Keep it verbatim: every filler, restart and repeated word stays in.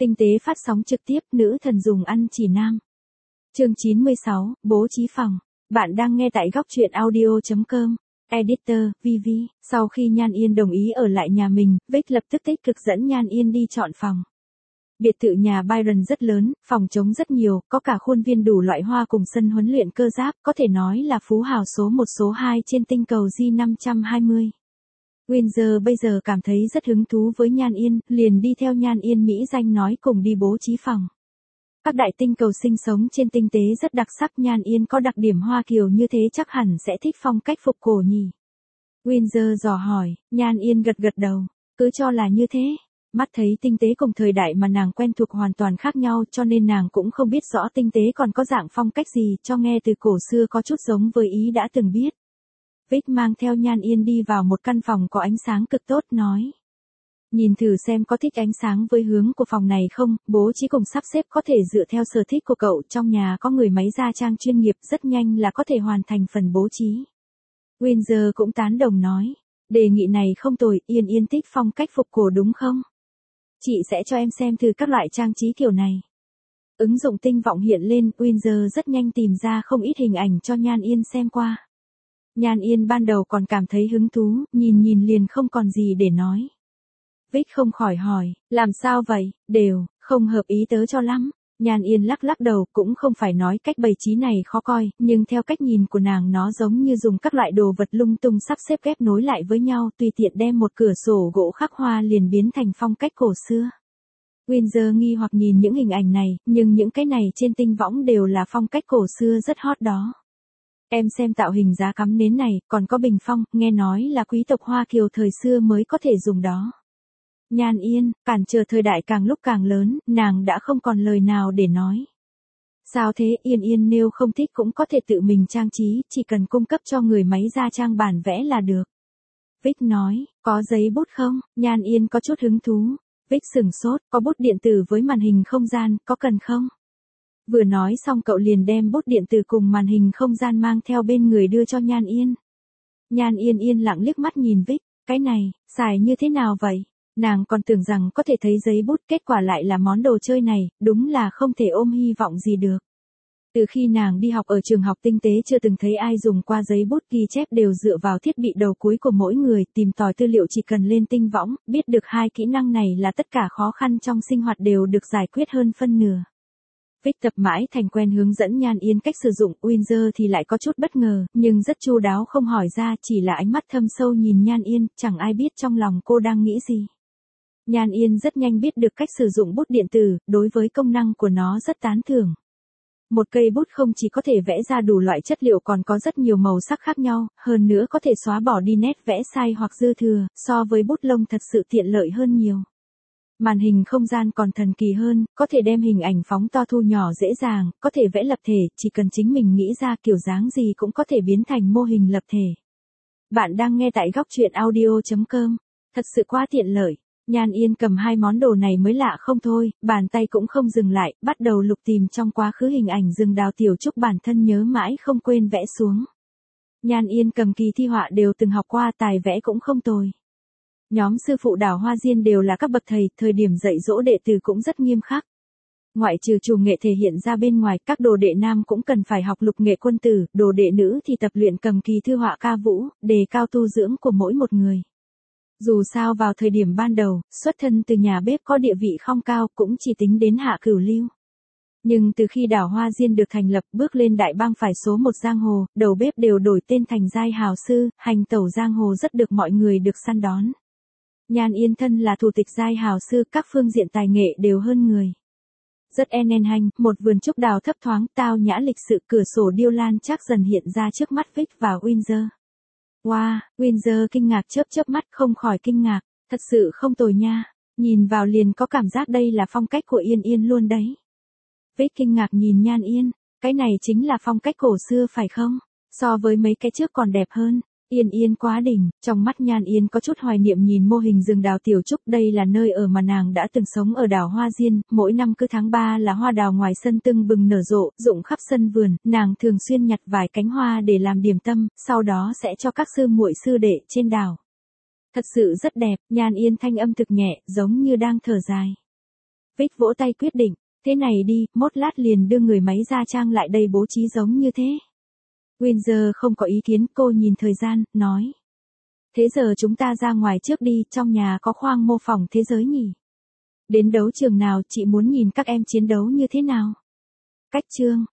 Tinh tế phát sóng trực tiếp, nữ thần dùng ăn chỉ nam. Chương chín mươi sáu, bố trí phòng. Bạn đang nghe tại góc truyện audio chấm com. Editor, vê vê. Sau khi Nhan Yên đồng ý ở lại nhà mình, Vic lập tức tích cực dẫn Nhan Yên đi chọn phòng. Biệt thự nhà Byron rất lớn, phòng trống rất nhiều, có cả khuôn viên đủ loại hoa cùng sân huấn luyện cơ giáp, có thể nói là phú hào số một số hai trên tinh cầu G năm trăm hai mươi. Windsor bây giờ cảm thấy rất hứng thú với Nhan Yên, liền đi theo Nhan Yên Mỹ danh nói cùng đi bố trí phòng. Các đại tinh cầu sinh sống trên tinh tế rất đặc sắc, Nhan Yên có đặc điểm Hoa Kiều như thế chắc hẳn sẽ thích phong cách phục cổ nhỉ. Windsor dò hỏi, Nhan Yên gật gật đầu, cứ cho là như thế. Mắt thấy tinh tế cùng thời đại mà nàng quen thuộc hoàn toàn khác nhau cho nên nàng cũng không biết rõ tinh tế còn có dạng phong cách gì, cho nghe từ cổ xưa có chút giống với ý đã từng biết. Vic mang theo Nhan Yên đi vào một căn phòng có ánh sáng cực tốt nói. Nhìn thử xem có thích ánh sáng với hướng của phòng này không, bố trí cùng sắp xếp có thể dựa theo sở thích của cậu, trong nhà có người máy gia trang chuyên nghiệp rất nhanh là có thể hoàn thành phần bố trí. Windsor cũng tán đồng nói, đề nghị này không tồi, Yên Yên thích phong cách phục cổ đúng không? Chị sẽ cho em xem thử các loại trang trí kiểu này. Ứng dụng tinh vọng hiện lên, Windsor rất nhanh tìm ra không ít hình ảnh cho Nhan Yên xem qua. Nhan Yên ban đầu còn cảm thấy hứng thú, nhìn nhìn liền không còn gì để nói. Vic không khỏi hỏi, làm sao vậy, đều, không hợp ý tớ cho lắm. Nhan Yên lắc lắc đầu, cũng không phải nói cách bày trí này khó coi, nhưng theo cách nhìn của nàng nó giống như dùng các loại đồ vật lung tung sắp xếp ghép nối lại với nhau, tùy tiện đem một cửa sổ gỗ khắc hoa liền biến thành phong cách cổ xưa. Windsor nghi hoặc nhìn những hình ảnh này, nhưng những cái này trên tinh võng đều là phong cách cổ xưa rất hot đó. Em xem tạo hình giá cắm nến này, còn có bình phong, nghe nói là quý tộc Hoa Kiều thời xưa mới có thể dùng đó. Nhan Yên, cản trở thời đại càng lúc càng lớn, nàng đã không còn lời nào để nói. Sao thế, Yên Yên nếu không thích cũng có thể tự mình trang trí, chỉ cần cung cấp cho người máy gia trang bản vẽ là được. Vic nói, có giấy bút không? Nhan Yên có chút hứng thú. Vic sửng sốt, có bút điện tử với màn hình không gian, có cần không? Vừa nói xong cậu liền đem bút điện tử cùng màn hình không gian mang theo bên người đưa cho Nhan Yên. Nhan Yên yên lặng liếc mắt nhìn Vic, cái này, xài như thế nào vậy? Nàng còn tưởng rằng có thể thấy giấy bút, kết quả lại là món đồ chơi này, đúng là không thể ôm hy vọng gì được. Từ khi nàng đi học ở trường học tinh tế chưa từng thấy ai dùng qua giấy bút, ghi chép đều dựa vào thiết bị đầu cuối của mỗi người, tìm tòi tư liệu chỉ cần lên tinh võng, biết được hai kỹ năng này là tất cả khó khăn trong sinh hoạt đều được giải quyết hơn phân nửa. Vic tập mãi thành quen hướng dẫn Nhan Yên cách sử dụng, Windsor thì lại có chút bất ngờ, nhưng rất chu đáo không hỏi ra, chỉ là ánh mắt thâm sâu nhìn Nhan Yên, chẳng ai biết trong lòng cô đang nghĩ gì. Nhan Yên rất nhanh biết được cách sử dụng bút điện tử, đối với công năng của nó rất tán thưởng. Một cây bút không chỉ có thể vẽ ra đủ loại chất liệu còn có rất nhiều màu sắc khác nhau, hơn nữa có thể xóa bỏ đi nét vẽ sai hoặc dư thừa, so với bút lông thật sự tiện lợi hơn nhiều. Màn hình không gian còn thần kỳ hơn, có thể đem hình ảnh phóng to thu nhỏ dễ dàng, có thể vẽ lập thể, chỉ cần chính mình nghĩ ra kiểu dáng gì cũng có thể biến thành mô hình lập thể. Bạn đang nghe tại góc truyện audio chấm com, thật sự quá tiện lợi. Nhan Yên cầm hai món đồ này mới lạ không thôi, bàn tay cũng không dừng lại, bắt đầu lục tìm trong quá khứ hình ảnh rừng đào tiểu trúc bản thân nhớ mãi không quên vẽ xuống. Nhan Yên cầm kỳ thi họa đều từng học qua, tài vẽ cũng không tồi. Nhóm sư phụ đảo Hoa Diên đều là các bậc thầy, thời điểm dạy dỗ đệ tử cũng rất nghiêm khắc. Ngoại trừ chủ nghệ thể hiện ra bên ngoài, các đồ đệ nam cũng cần phải học lục nghệ quân tử, đồ đệ nữ thì tập luyện cầm kỳ thư họa ca vũ, đề cao tu dưỡng của mỗi một người. Dù sao vào thời điểm ban đầu, xuất thân từ nhà bếp có địa vị không cao, cũng chỉ tính đến hạ cửu lưu. Nhưng từ khi đảo Hoa Diên được thành lập, bước lên đại bang phải số một giang hồ, đầu bếp đều đổi tên thành giai hào sư, hành tẩu giang hồ rất được mọi người được săn đón. Nhan Yên thân là thủ tịch giai hào sư, các phương diện tài nghệ đều hơn người. Rất en hành, một vườn trúc đào thấp thoáng, tao nhã lịch sự, cửa sổ điêu lan chắc dần hiện ra trước mắt Vic và Windsor. Wow, Windsor kinh ngạc chớp chớp mắt, không khỏi kinh ngạc, thật sự không tồi nha, nhìn vào liền có cảm giác đây là phong cách của Yên Yên luôn đấy. Vic kinh ngạc nhìn Nhan Yên, cái này chính là phong cách cổ xưa phải không? So với mấy cái trước còn đẹp hơn. Yên Yên quá đỉnh, trong mắt Nhan Yên có chút hoài niệm nhìn mô hình rừng đào tiểu trúc, đây là nơi ở mà nàng đã từng sống ở đảo Hoa Diên, mỗi năm cứ tháng ba là hoa đào ngoài sân tưng bừng nở rộ, rụng khắp sân vườn, nàng thường xuyên nhặt vài cánh hoa để làm điểm tâm, sau đó sẽ cho các sư muội sư đệ trên đảo. Thật sự rất đẹp, Nhan Yên thanh âm thực nhẹ, giống như đang thở dài. Vic vỗ tay quyết định, thế này đi, mốt lát liền đưa người máy gia trang lại đây bố trí giống như thế. Windsor không có ý kiến, cô nhìn thời gian, nói. Thế giờ chúng ta ra ngoài trước đi, trong nhà có khoang mô phỏng thế giới nhỉ? Đến đấu trường nào chị muốn nhìn các em chiến đấu như thế nào? Cách chương